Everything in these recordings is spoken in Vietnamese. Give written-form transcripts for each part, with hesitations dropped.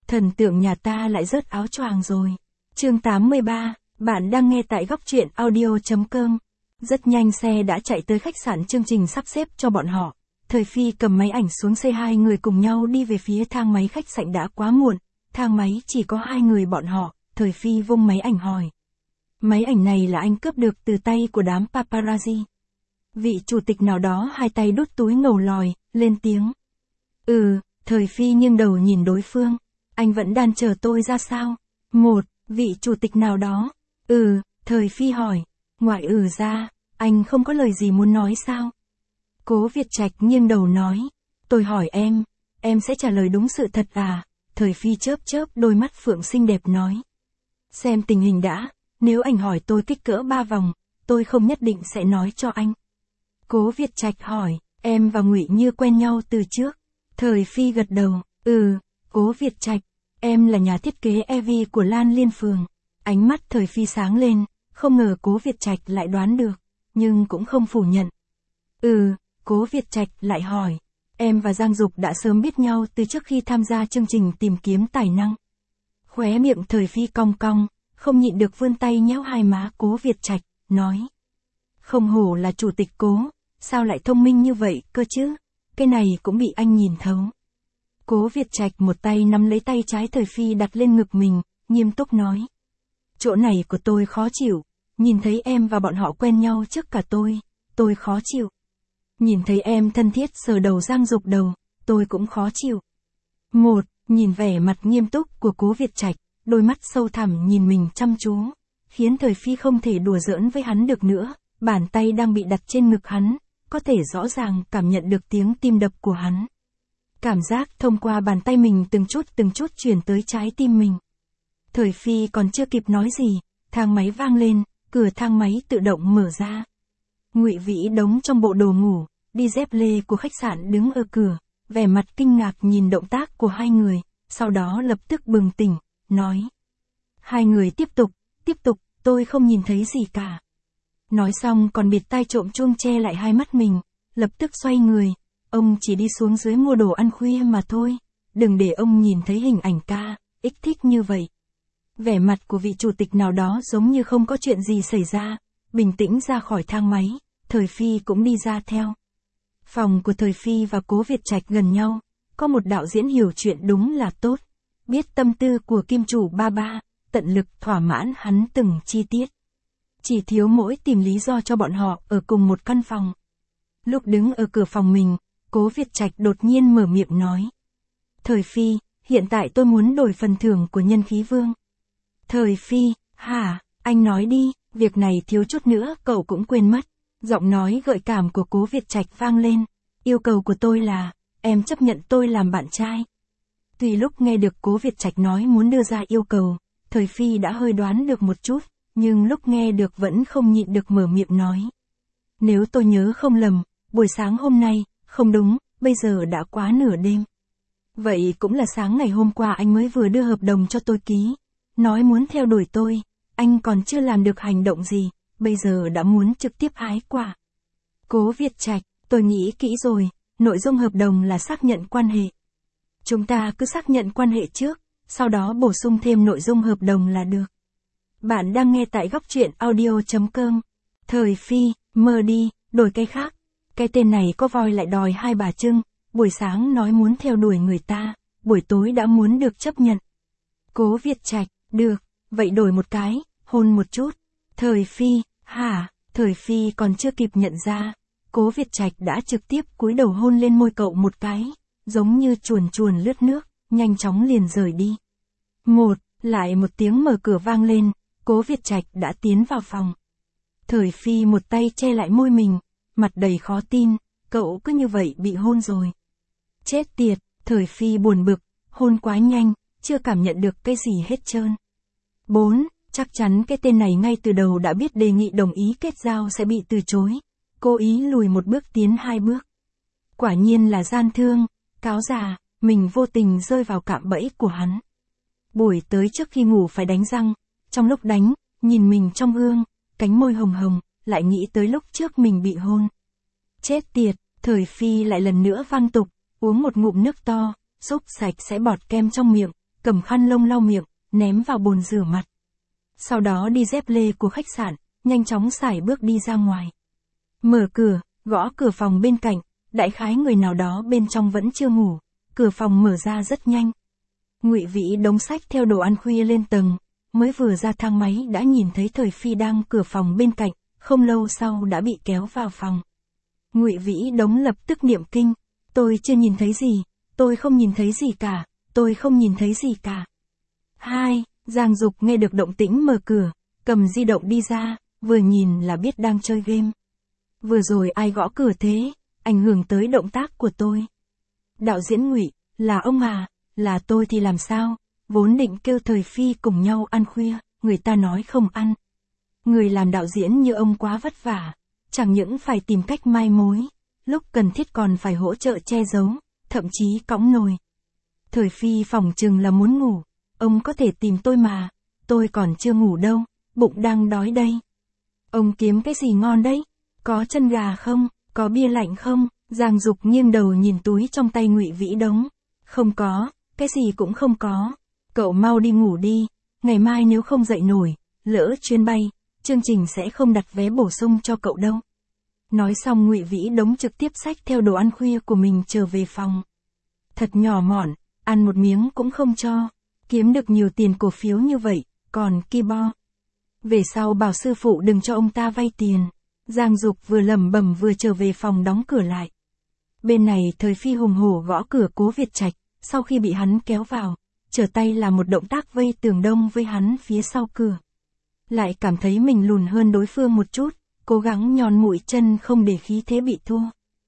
Thần tượng nhà ta lại rớt áo choàng rồi. Chương 83, bạn đang nghe tại góc truyện audio.com. Rất nhanh xe đã chạy tới khách sạn chương trình sắp xếp cho bọn họ. Thời Phi cầm máy ảnh xuống xe, hai người cùng nhau đi về phía thang máy khách sạn. Đã quá muộn, thang máy chỉ có hai người bọn họ. Thời Phi vung máy ảnh hỏi. Máy ảnh này là anh cướp được từ tay của đám paparazzi. Vị chủ tịch nào đó hai tay đút túi ngầu lòi, lên tiếng. Thời Phi nghiêng đầu nhìn đối phương. Anh vẫn đang chờ tôi ra sao? Vị chủ tịch nào đó. Thời Phi hỏi. Ngoại ra, anh không có lời gì muốn nói sao? Cố Việt Trạch nghiêng đầu nói. Tôi hỏi em sẽ trả lời đúng sự thật à? Thời Phi chớp đôi mắt phượng xinh đẹp nói. Xem tình hình đã, nếu anh hỏi tôi kích cỡ 3 vòng, tôi không nhất định sẽ nói cho anh. Cố Việt Trạch hỏi, em và Ngụy Như quen nhau từ trước? Thời Phi gật đầu, Cố Việt Trạch, em là nhà thiết kế EV của Lan Liên Phường. Ánh mắt Thời Phi sáng lên, không ngờ Cố Việt Trạch lại đoán được, nhưng cũng không phủ nhận. Cố Việt Trạch lại hỏi, em và Giang Dục đã sớm biết nhau từ trước khi tham gia chương trình tìm kiếm tài năng. Khóe miệng Thời Phi cong cong, không nhịn được vươn tay nhéo hai má Cố Việt Trạch, nói. Không hổ là chủ tịch Cố, sao lại thông minh như vậy cơ chứ? Cái này cũng bị anh nhìn thấu. Cố Việt Trạch một tay nắm lấy tay trái Thời Phi đặt lên ngực mình, nghiêm túc nói. Chỗ này của tôi khó chịu, nhìn thấy em và bọn họ quen nhau trước cả tôi khó chịu. Nhìn thấy em thân thiết sờ đầu Giang Dục đầu, tôi cũng khó chịu. Nhìn vẻ mặt nghiêm túc của Cố Việt Trạch, đôi mắt sâu thẳm nhìn mình chăm chú, khiến Thời Phi không thể đùa giỡn với hắn được nữa, bàn tay đang bị đặt trên ngực hắn, có thể rõ ràng cảm nhận được tiếng tim đập của hắn. Cảm giác thông qua bàn tay mình từng chút truyền tới trái tim mình. Thời Phi còn chưa kịp nói gì, thang máy vang lên, cửa thang máy tự động mở ra. Ngụy Vĩ Đống trong bộ đồ ngủ, đi dép lê của khách sạn đứng ở cửa, vẻ mặt kinh ngạc nhìn động tác của hai người, sau đó lập tức bừng tỉnh, nói. Hai người tiếp tục, tôi không nhìn thấy gì cả. Nói xong còn bịt tai trộm chuông che lại hai mắt mình, lập tức xoay người, ông chỉ đi xuống dưới mua đồ ăn khuya mà thôi, đừng để ông nhìn thấy hình ảnh KX thích như vậy. Vẻ mặt của vị chủ tịch nào đó giống như không có chuyện gì xảy ra, bình tĩnh ra khỏi thang máy, Thời Phi cũng đi ra theo. Phòng của Thời Phi và Cố Việt Trạch gần nhau, có một đạo diễn hiểu chuyện đúng là tốt, biết tâm tư của kim chủ ba, tận lực thỏa mãn hắn từng chi tiết. Chỉ thiếu mỗi tìm lý do cho bọn họ ở cùng một căn phòng. Lúc đứng ở cửa phòng mình, Cố Việt Trạch đột nhiên mở miệng nói. Thời Phi, hiện tại tôi muốn đổi phần thưởng của Nhân Khí Vương. Thời Phi, hả, anh nói đi, việc này thiếu chút nữa cậu cũng quên mất. Giọng nói gợi cảm của Cố Việt Trạch vang lên. Yêu cầu của tôi là, em chấp nhận tôi làm bạn trai. Tuy lúc nghe được Cố Việt Trạch nói muốn đưa ra yêu cầu, Thời Phi đã hơi đoán được một chút, nhưng lúc nghe được vẫn không nhịn được mở miệng nói. Nếu tôi nhớ không lầm, buổi sáng hôm nay, không đúng, bây giờ đã quá nửa đêm. Vậy cũng là sáng ngày hôm qua anh mới vừa đưa hợp đồng cho tôi ký. Nói muốn theo đuổi tôi, anh còn chưa làm được hành động gì, bây giờ đã muốn trực tiếp hái quả. Cố Việt Trạch, tôi nghĩ kỹ rồi, nội dung hợp đồng là xác nhận quan hệ. Chúng ta cứ xác nhận quan hệ trước, sau đó bổ sung thêm nội dung hợp đồng là được. Bạn đang nghe tại góc truyện audio.com. Thời Phi, mơ đi, đổi cái khác. Cái tên này có voi lại đòi hai bà trưng, buổi sáng nói muốn theo đuổi người ta, buổi tối đã muốn được chấp nhận. Cố Việt Trạch, được, vậy đổi một cái, hôn một chút. Thời Phi, hả, Thời Phi còn chưa kịp nhận ra, Cố Việt Trạch đã trực tiếp cúi đầu hôn lên môi cậu một cái, giống như chuồn lướt nước, nhanh chóng liền rời đi. Lại một tiếng mở cửa vang lên, Cố Việt Trạch đã tiến vào phòng. Thời Phi một tay che lại môi mình, mặt đầy khó tin, cậu cứ như vậy bị hôn rồi. Chết tiệt, Thời Phi buồn bực, hôn quá nhanh, chưa cảm nhận được cái gì hết trơn. 4. Chắc chắn cái tên này ngay từ đầu đã biết đề nghị đồng ý kết giao sẽ bị từ chối, cố ý lùi một bước tiến hai bước. Quả nhiên là gian thương, cáo già, mình vô tình rơi vào cạm bẫy của hắn. Buổi tới trước khi ngủ phải đánh răng, trong lúc đánh, nhìn mình trong gương, cánh môi hồng hồng, lại nghĩ tới lúc trước mình bị hôn. Chết tiệt, Thời Phi lại lần nữa văng tục, uống một ngụm nước to, xúc sạch sẽ bọt kem trong miệng, cầm khăn lông lau miệng, ném vào bồn rửa mặt. Sau đó đi dép lê của khách sạn, nhanh chóng sải bước đi ra ngoài. Mở cửa, gõ cửa phòng bên cạnh, đại khái người nào đó bên trong vẫn chưa ngủ, cửa phòng mở ra rất nhanh. Ngụy Vĩ đống sách theo đồ ăn khuya lên tầng, mới vừa ra thang máy đã nhìn thấy Thời Phi đang cửa phòng bên cạnh, không lâu sau đã bị kéo vào phòng. Ngụy Vĩ đống lập tức niệm kinh, tôi chưa nhìn thấy gì, tôi không nhìn thấy gì cả, tôi không nhìn thấy gì cả. 2. Giang Dục nghe được động tĩnh mở cửa, cầm di động đi ra, vừa nhìn là biết đang chơi game. Vừa rồi ai gõ cửa thế, ảnh hưởng tới động tác của tôi. Đạo diễn Ngụy, là ông à, là tôi thì làm sao, vốn định kêu Thời Phi cùng nhau ăn khuya, người ta nói không ăn. Người làm đạo diễn như ông quá vất vả, chẳng những phải tìm cách mai mối, lúc cần thiết còn phải hỗ trợ che giấu, thậm chí cõng nồi. Thời Phi phỏng chừng là muốn ngủ, ông có thể tìm tôi mà, tôi còn chưa ngủ đâu, bụng đang đói đây. Ông kiếm cái gì ngon đấy? Có chân gà không? Có bia lạnh không? Giang Dục nghiêng đầu nhìn túi trong tay Ngụy Vĩ đống. Không có, cái gì cũng không có. Cậu mau đi ngủ đi, ngày mai nếu không dậy nổi, lỡ chuyến bay, chương trình sẽ không đặt vé bổ sung cho cậu đâu. Nói xong Ngụy Vĩ đống trực tiếp xách theo đồ ăn khuya của mình trở về phòng. Thật nhỏ mọn, ăn một miếng cũng không cho. Kiếm được nhiều tiền cổ phiếu như vậy, còn ki bo. Về sau bảo sư phụ đừng cho ông ta vay tiền. Giang Dục vừa lẩm bẩm vừa trở về phòng đóng cửa lại. Bên này Thời Phi hùng hổ gõ cửa Cố Việt Trạch, sau khi bị hắn kéo vào, trở tay làm một động tác vây tường đông với hắn phía sau cửa. Lại cảm thấy mình lùn hơn đối phương một chút, cố gắng nhòn mũi chân không để khí thế bị thua.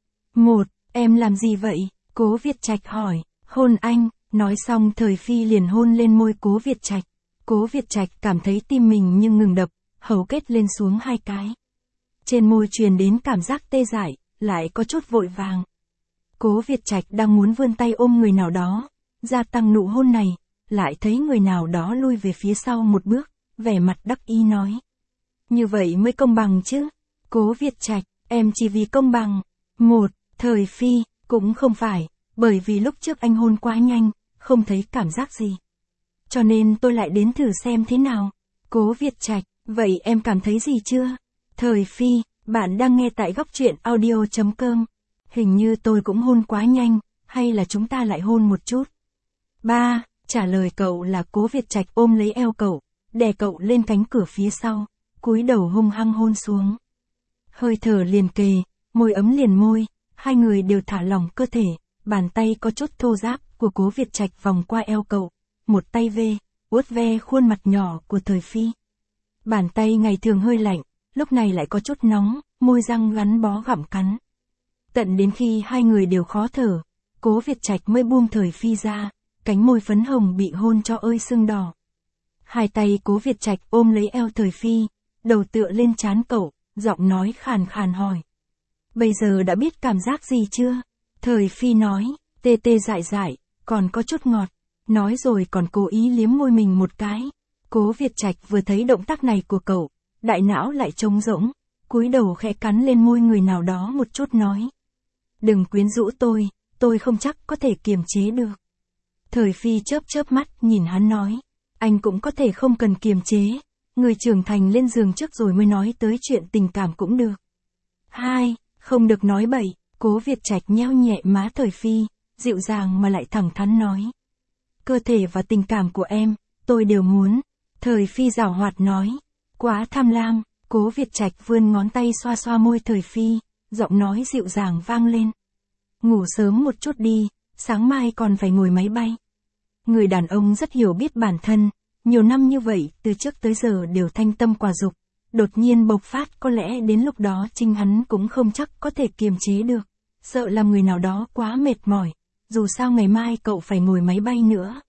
Em làm gì vậy? Cố Việt Trạch hỏi. Hôn anh. Nói xong Thời Phi liền hôn lên môi Cố Việt Trạch. Cố Việt Trạch cảm thấy tim mình như ngừng đập, hầu kết lên xuống 2 cái. Trên môi truyền đến cảm giác tê dại, lại có chút vội vàng. Cố Việt Trạch đang muốn vươn tay ôm người nào đó, gia tăng nụ hôn này, lại thấy người nào đó lui về phía sau một bước, vẻ mặt đắc ý nói. Như vậy mới công bằng chứ. Cố Việt Trạch, em chỉ vì công bằng. Thời Phi, cũng không phải, bởi vì lúc trước anh hôn quá nhanh, không thấy cảm giác gì. Cho nên tôi lại đến thử xem thế nào. Cố Việt Trạch, vậy em cảm thấy gì chưa? Thời Phi, bạn đang nghe tại góc truyện audio.com. Hình như tôi cũng hôn quá nhanh, hay là chúng ta lại hôn một chút? 3. Trả lời cậu là Cố Việt Trạch ôm lấy eo cậu, đè cậu lên cánh cửa phía sau, cúi đầu hung hăng hôn xuống. Hơi thở liền kề, môi ấm liền môi, hai người đều thả lỏng cơ thể, bàn tay có chút thô ráp của Cố Việt Trạch vòng qua eo cậu, một tay vuốt ve khuôn mặt nhỏ của Thời Phi. Bàn tay ngày thường hơi lạnh, lúc này lại có chút nóng, môi răng gắn bó gặm cắn. Tận đến khi hai người đều khó thở, Cố Việt Trạch mới buông Thời Phi ra, cánh môi phấn hồng bị hôn cho ơi sưng đỏ. Hai tay Cố Việt Trạch ôm lấy eo Thời Phi, đầu tựa lên trán cậu, giọng nói khàn khàn hỏi. Bây giờ đã biết cảm giác gì chưa? Thời Phi nói, tê tê dại dại, còn có chút ngọt. Nói rồi còn cố ý liếm môi mình một cái. Cố Việt Trạch vừa thấy động tác này của cậu, đại não lại trống rỗng, cúi đầu khẽ cắn lên môi người nào đó một chút nói. Đừng quyến rũ tôi không chắc có thể kiềm chế được. Thời Phi chớp chớp mắt nhìn hắn nói, anh cũng có thể không cần kiềm chế, người trưởng thành lên giường trước rồi mới nói tới chuyện tình cảm cũng được. 2. Không được nói bậy. Cố Việt Trạch nheo nhẹ má Thời Phi, dịu dàng mà lại thẳng thắn nói. Cơ thể và tình cảm của em, tôi đều muốn. Thời Phi giảo hoạt nói. Quá tham lam. Cố Việt Trạch vươn ngón tay xoa xoa môi Thời Phi, giọng nói dịu dàng vang lên. Ngủ sớm một chút đi, sáng mai còn phải ngồi máy bay. Người đàn ông rất hiểu biết bản thân, nhiều năm như vậy từ trước tới giờ đều thanh tâm quả dục. Đột nhiên bộc phát có lẽ đến lúc đó chính hắn cũng không chắc có thể kiềm chế được. Sợ làm người nào đó quá mệt mỏi, dù sao ngày mai cậu phải ngồi máy bay nữa.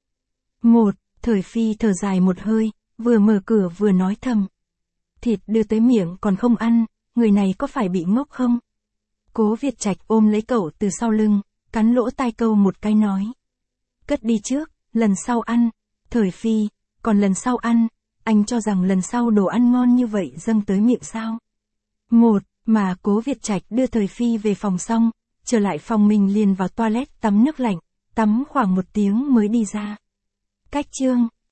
Thời Phi thở dài một hơi, vừa mở cửa vừa nói thầm. Thịt đưa tới miệng còn không ăn, người này có phải bị ngốc không? Cố Việt Trạch ôm lấy cậu từ sau lưng, cắn lỗ tai cậu một cái nói. Cất đi trước, lần sau ăn. Thời Phi, còn lần sau ăn, anh cho rằng lần sau đồ ăn ngon như vậy dâng tới miệng sao? Mà Cố Việt Trạch đưa Thời Phi về phòng xong, trở lại phòng mình liền vào toilet tắm nước lạnh, tắm khoảng 1 tiếng mới đi ra. Cách chương